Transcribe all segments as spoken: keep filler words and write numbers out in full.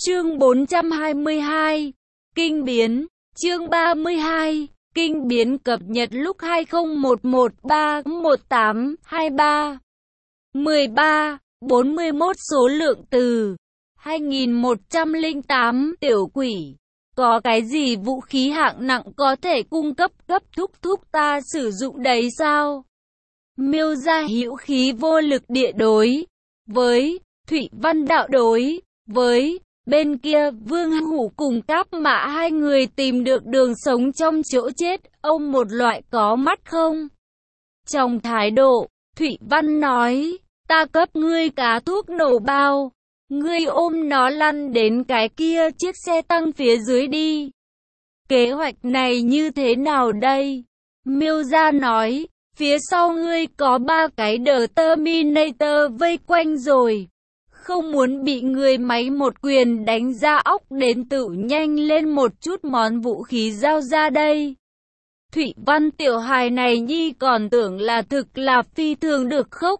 Chương bốn trăm hai mươi hai, Kinh biến. Chương ba mươi hai, Kinh biến cập nhật lúc hai không một một ba một tám hai ba. mười ba, bốn mươi mốt số lượng từ. hai nghìn một trăm lẻ tám tiểu quỷ. Có cái gì vũ khí hạng nặng có thể cung cấp cấp thúc thúc ta sử dụng đấy sao? Miêu gia hữu khí vô lực địa đối với Thụy Văn đạo đối với bên kia. Vương Hủ cùng Cáp Mã hai người tìm được đường sống trong chỗ chết. Ông một loại có mắt không? Trong thái độ, Thụy Văn nói, ta cấp ngươi cá thuốc nổ bao, ngươi ôm nó lăn đến cái kia chiếc xe tăng phía dưới đi. Kế hoạch này như thế nào đây? Miêu gia nói, phía sau ngươi có ba cái The Terminator vây quanh rồi. Không muốn bị người máy một quyền đánh ra óc đến tự nhanh lên một chút món vũ khí giao ra đây. Thụy Văn tiểu hài này nhi còn tưởng là thực là phi thường được khóc.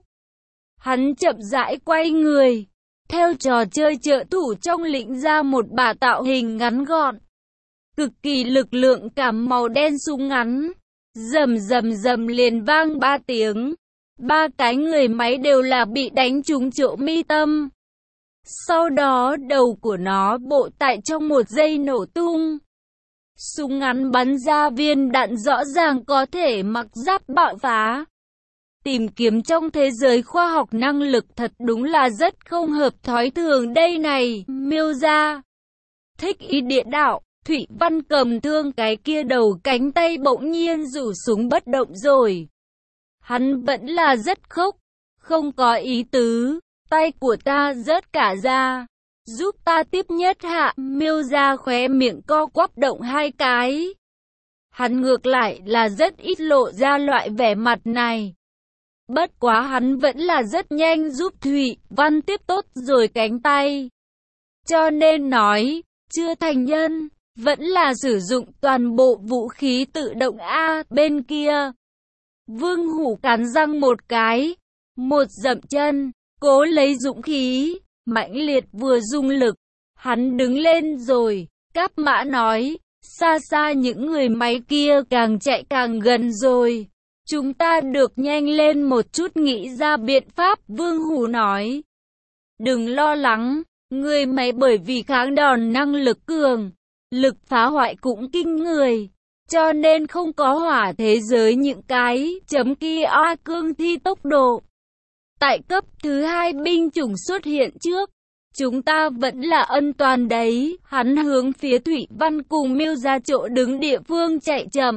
Hắn chậm rãi quay người, theo trò chơi trợ thủ trong lĩnh ra một bả tạo hình ngắn gọn, cực kỳ lực lượng cảm màu đen súng ngắn. Rầm rầm rầm liền vang ba tiếng. Ba cái người máy đều là bị đánh trúng chỗ mi tâm. Sau đó đầu của nó bộ tại trong một giây nổ tung. Súng ngắn bắn ra viên đạn rõ ràng có thể mặc giáp bạo phá. Tìm kiếm trong thế giới khoa học năng lực thật đúng là rất không hợp thói thường đây này. Miêu gia thích ý địa đạo. Thụy Văn cầm thương cái kia đầu cánh tay bỗng nhiên rủ súng bất động rồi. Hắn vẫn là rất khốc, không có ý tứ. Tay của ta rớt cả ra, giúp ta tiếp nhất hạ. Miêu gia khóe miệng co quắp động hai cái. Hắn ngược lại là rất ít lộ ra loại vẻ mặt này. Bất quá hắn vẫn là rất nhanh giúp Thụy Văn tiếp tốt rồi cánh tay. Cho nên nói, chưa thành nhân, vẫn là sử dụng toàn bộ vũ khí tự động A. Bên kia, Vương Hủ cắn răng một cái, một dậm chân, cố lấy dũng khí, mãnh liệt vừa dùng lực. Hắn đứng lên rồi. Cáp Mã nói, xa xa những người máy kia càng chạy càng gần rồi. Chúng ta được nhanh lên một chút nghĩ ra biện pháp. Vương Hủ nói, đừng lo lắng, người máy bởi vì kháng đòn năng lực cường, lực phá hoại cũng kinh người, cho nên không có hỏa thế giới những cái chấm kia oa cương thi tốc độ. Tại cấp thứ hai binh chủng xuất hiện trước, chúng ta vẫn là ân toàn đấy. Hắn hướng phía Thụy Văn cùng Miêu ra chỗ đứng địa phương chạy chậm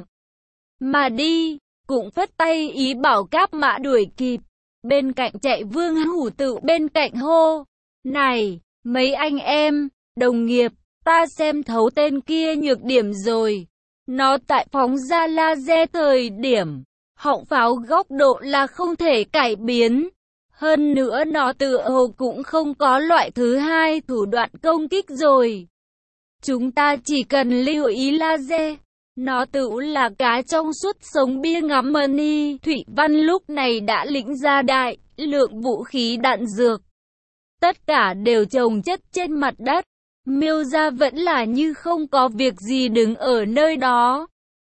mà đi, cũng phất tay ý bảo Cáp Mã đuổi kịp. Bên cạnh chạy Vương Hủ tự bên cạnh hô, này, mấy anh em, đồng nghiệp, ta xem thấu tên kia nhược điểm rồi. Nó tại phóng ra laser thời điểm, họng pháo góc độ là không thể cải biến. Hơn nữa nó tự hồ cũng không có loại thứ hai thủ đoạn công kích rồi. Chúng ta chỉ cần lưu ý laser. Nó tự là cá trong suốt sống bia ngắm money. Thụy Văn lúc này đã lĩnh ra đại lượng vũ khí đạn dược. Tất cả đều chồng chất trên mặt đất. Miêu gia vẫn là như không có việc gì đứng ở nơi đó.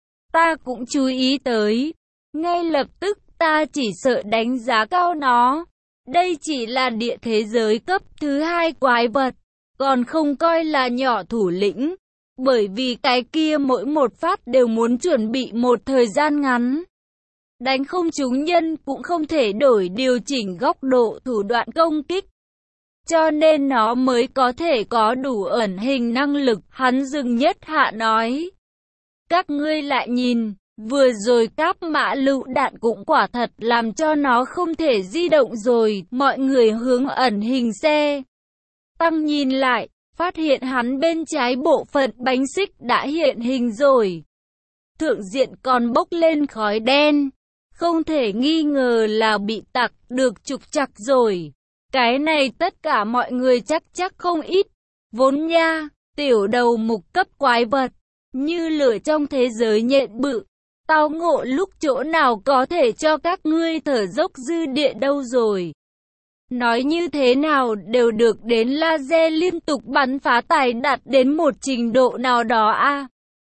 Ta cũng chú ý tới. Ngay lập tức ta chỉ sợ đánh giá cao nó. Đây chỉ là địa thế giới cấp thứ hai quái vật, còn không coi là nhỏ thủ lĩnh. Bởi vì cái kia mỗi một phát đều muốn chuẩn bị một thời gian ngắn. Đánh không trúng nhân cũng không thể đổi điều chỉnh góc độ thủ đoạn công kích. Cho nên nó mới có thể có đủ ẩn hình năng lực. Hắn dừng nhất hạ nói, các ngươi lại nhìn, vừa rồi Cáp Mã lựu đạn cũng quả thật làm cho nó không thể di động rồi. Mọi người hướng ẩn hình xe tăng nhìn lại, phát hiện hắn bên trái bộ phận bánh xích đã hiện hình rồi. Thượng diện còn bốc lên khói đen, không thể nghi ngờ là bị tặc được trục trặc rồi. Cái này tất cả mọi người chắc chắc không ít. Vốn nha, tiểu đầu mục cấp quái vật, như lửa trong thế giới nhện bự. Tao ngộ lúc chỗ nào có thể cho các ngươi thở dốc dư địa đâu rồi. Nói như thế nào đều được đến laser liên tục bắn phá tài đạt đến một trình độ nào đó a.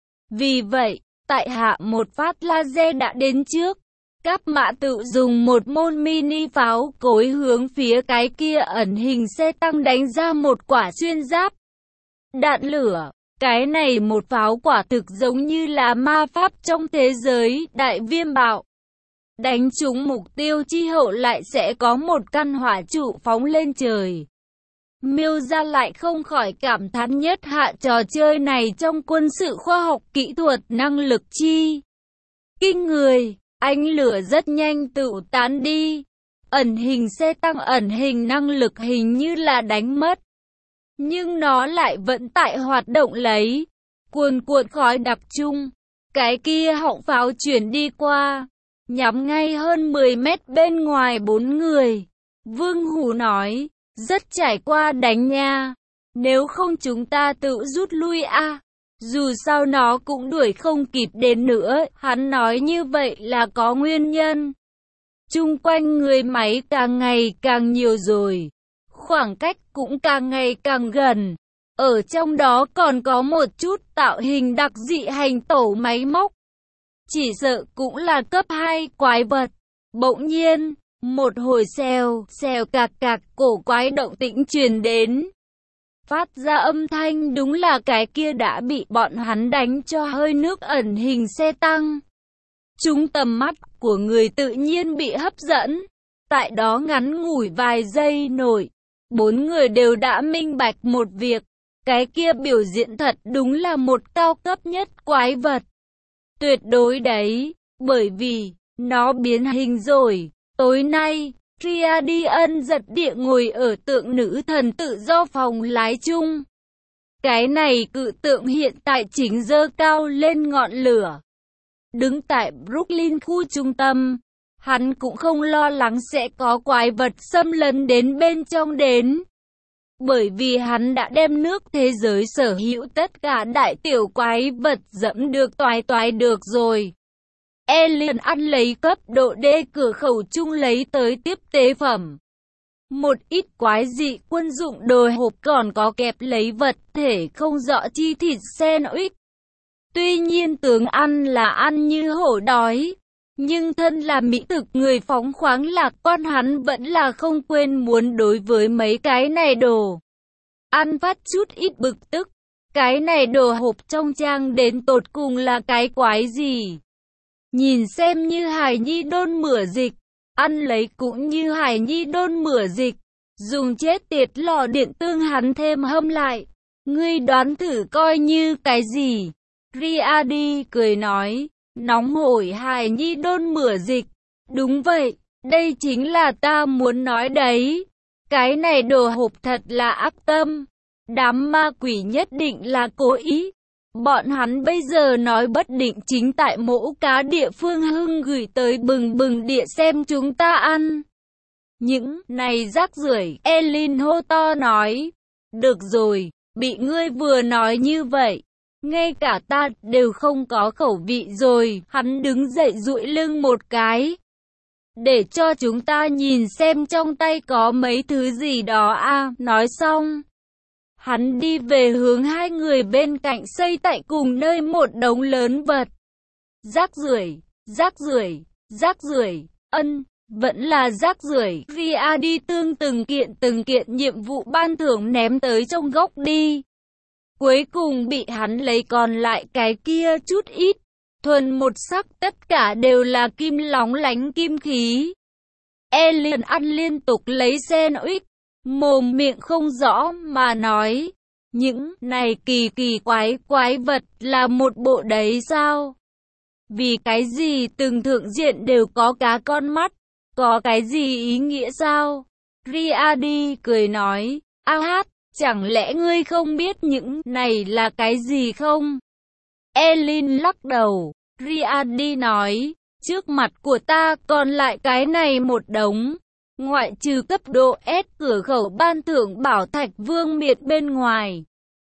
Vì vậy, tại hạ một phát laser đã đến trước. Các mã tự dùng một môn mini pháo cối hướng phía cái kia ẩn hình xe tăng đánh ra một quả xuyên giáp. Đạn lửa, cái này một pháo quả thực giống như là ma pháp trong thế giới đại viêm bạo. Đánh trúng mục tiêu chi hậu lại sẽ có một căn hỏa trụ phóng lên trời. Miêu Gia lại không khỏi cảm thán nhất hạ trò chơi này trong quân sự khoa học kỹ thuật năng lực chi kinh người. Ánh lửa rất nhanh tự tán đi. Ẩn hình xe tăng ẩn hình năng lực hình như là đánh mất. Nhưng nó lại vẫn tại hoạt động lấy. Cuồn cuộn khói đặc trung. Cái kia họng pháo chuyển đi qua. Nhắm ngay hơn mười mét bên ngoài bốn người. Vương Hủ nói. Rất trải qua đánh nha. Nếu không chúng ta tự rút lui a. À. Dù sao nó cũng đuổi không kịp đến nữa, hắn nói như vậy là có nguyên nhân. Chung quanh người máy càng ngày càng nhiều rồi, khoảng cách cũng càng ngày càng gần. Ở trong đó còn có một chút tạo hình đặc dị hành tẩu máy móc. Chỉ sợ cũng là cấp hai quái vật. Bỗng nhiên, một hồi xèo, xèo cạc cạc cổ quái động tĩnh truyền đến. Phát ra âm thanh đúng là cái kia đã bị bọn hắn đánh cho hơi nước ẩn hình xe tăng. Chúng tầm mắt của người tự nhiên bị hấp dẫn. Tại đó ngắn ngủi vài giây nổi. Bốn người đều đã minh bạch một việc. Cái kia biểu diễn thật đúng là một cao cấp nhất quái vật. Tuyệt đối đấy. Bởi vì, nó biến hình rồi. Tối nay, Triadian giật địa ngồi ở tượng nữ thần tự do phòng lái chung. Cái này cự tượng hiện tại chính giơ cao lên ngọn lửa. Đứng tại Brooklyn khu trung tâm, hắn cũng không lo lắng sẽ có quái vật xâm lấn đến bên trong đến. Bởi vì hắn đã đem nước thế giới sở hữu tất cả đại tiểu quái vật dẫm được toái toái được rồi. Alien ăn lấy cấp độ D cửa khẩu chung lấy tới tiếp tế phẩm. Một ít quái dị quân dụng đồ hộp còn có kẹp lấy vật thể không rõ chi thịt sandwich. Tuy nhiên tướng ăn là ăn như hổ đói. Nhưng thân là mỹ thực người phóng khoáng lạc quan hắn vẫn là không quên muốn đối với mấy cái này đồ ăn phát chút ít bực tức. Cái này đồ hộp trong trang đến tột cùng là cái quái gì? Nhìn xem như Hải Nhi đôn mửa dịch, ăn lấy cũng như Hải Nhi đôn mửa dịch, dùng chết tiệt lò điện tương hắn thêm hâm lại. Ngươi đoán thử coi như cái gì? Riadi cười nói, nóng hổi Hải Nhi đôn mửa dịch. Đúng vậy, đây chính là ta muốn nói đấy. Cái này đồ hộp thật là ác tâm. Đám ma quỷ nhất định là cố ý. Bọn hắn bây giờ nói bất định chính tại mỗ cá địa phương hưng gửi tới bừng bừng địa xem chúng ta ăn. Những này rác rưởi, Elin hô to nói. Được rồi, bị ngươi vừa nói như vậy. Ngay cả ta đều không có khẩu vị rồi. Hắn đứng dậy duỗi lưng một cái. Để cho chúng ta nhìn xem trong tay có mấy thứ gì đó a. Nói xong, hắn đi về hướng hai người bên cạnh xây tại cùng nơi một đống lớn vật. Rác rưởi, rác rưởi, rác rưởi, ân, vẫn là rác rưởi. Ria đi tương từng kiện từng kiện nhiệm vụ ban thưởng ném tới trong góc đi. Cuối cùng bị hắn lấy còn lại cái kia chút ít. Thuần một sắc tất cả đều là kim lóng lánh kim khí. Alien ăn liên tục lấy sandwich. Mồm miệng không rõ mà nói. Những này kỳ kỳ quái quái vật là một bộ đấy sao? Vì cái gì từng thượng diện đều có cá con mắt? Có cái gì ý nghĩa sao? Riadi cười nói. A hát, chẳng lẽ ngươi không biết những này là cái gì không? Elin lắc đầu. Riadi nói. Trước mặt của ta còn lại cái này một đống. Ngoại trừ cấp độ S cửa khẩu ban thưởng bảo thạch vương miệt bên ngoài.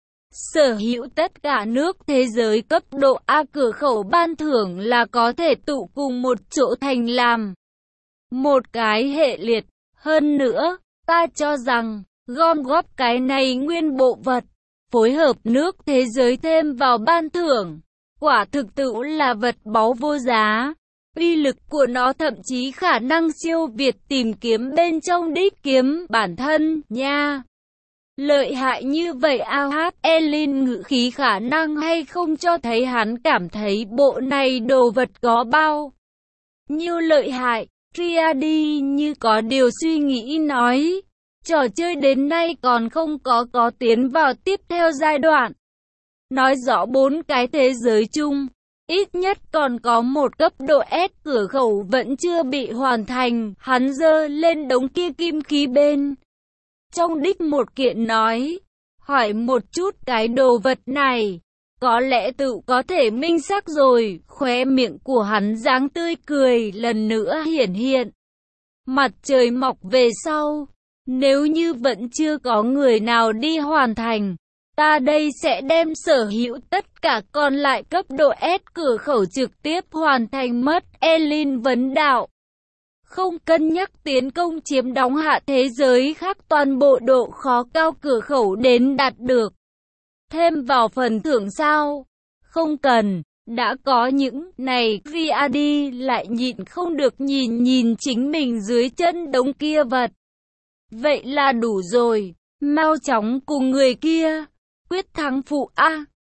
Sở hữu tất cả nước thế giới cấp độ A cửa khẩu ban thưởng là có thể tụ cùng một chỗ thành làm một cái hệ liệt. Hơn nữa, Ta cho rằng, gom góp cái này nguyên bộ vật, phối hợp nước thế giới thêm vào ban thưởng, quả thực tự là vật báu vô giá. Uy lực của nó thậm chí khả năng siêu việt tìm kiếm bên trong đích kiếm bản thân, nha. Lợi hại như vậy ao hát Elin ngữ khí khả năng hay không cho thấy hắn cảm thấy bộ này đồ vật có bao nhiêu lợi hại. Triadi như có điều suy nghĩ nói, trò chơi đến nay còn không có có tiến vào tiếp theo giai đoạn. Nói rõ bốn cái thế giới chung, ít nhất còn có một cấp độ S cửa khẩu vẫn chưa bị hoàn thành. Hắn giơ lên đống kia kim khí bên trong đích một kiện nói, hỏi một chút cái đồ vật này, có lẽ tự có thể minh xác rồi. Khóe miệng của hắn dáng tươi cười lần nữa hiển hiện. Mặt trời mọc về sau, nếu như vẫn chưa có người nào đi hoàn thành, ta đây sẽ đem sở hữu tất cả còn lại cấp độ S cửa khẩu trực tiếp hoàn thành mất. Elin vấn đạo. Không cân nhắc tiến công chiếm đóng hạ thế giới khác toàn bộ độ khó cao cửa khẩu đến đạt được. Thêm vào phần thưởng sao? Không cần, đã có những này. Riadi lại nhịn không được nhìn nhìn chính mình dưới chân đống kia vật. Vậy là đủ rồi, mau chóng cùng người kia quyết thắng phụ a.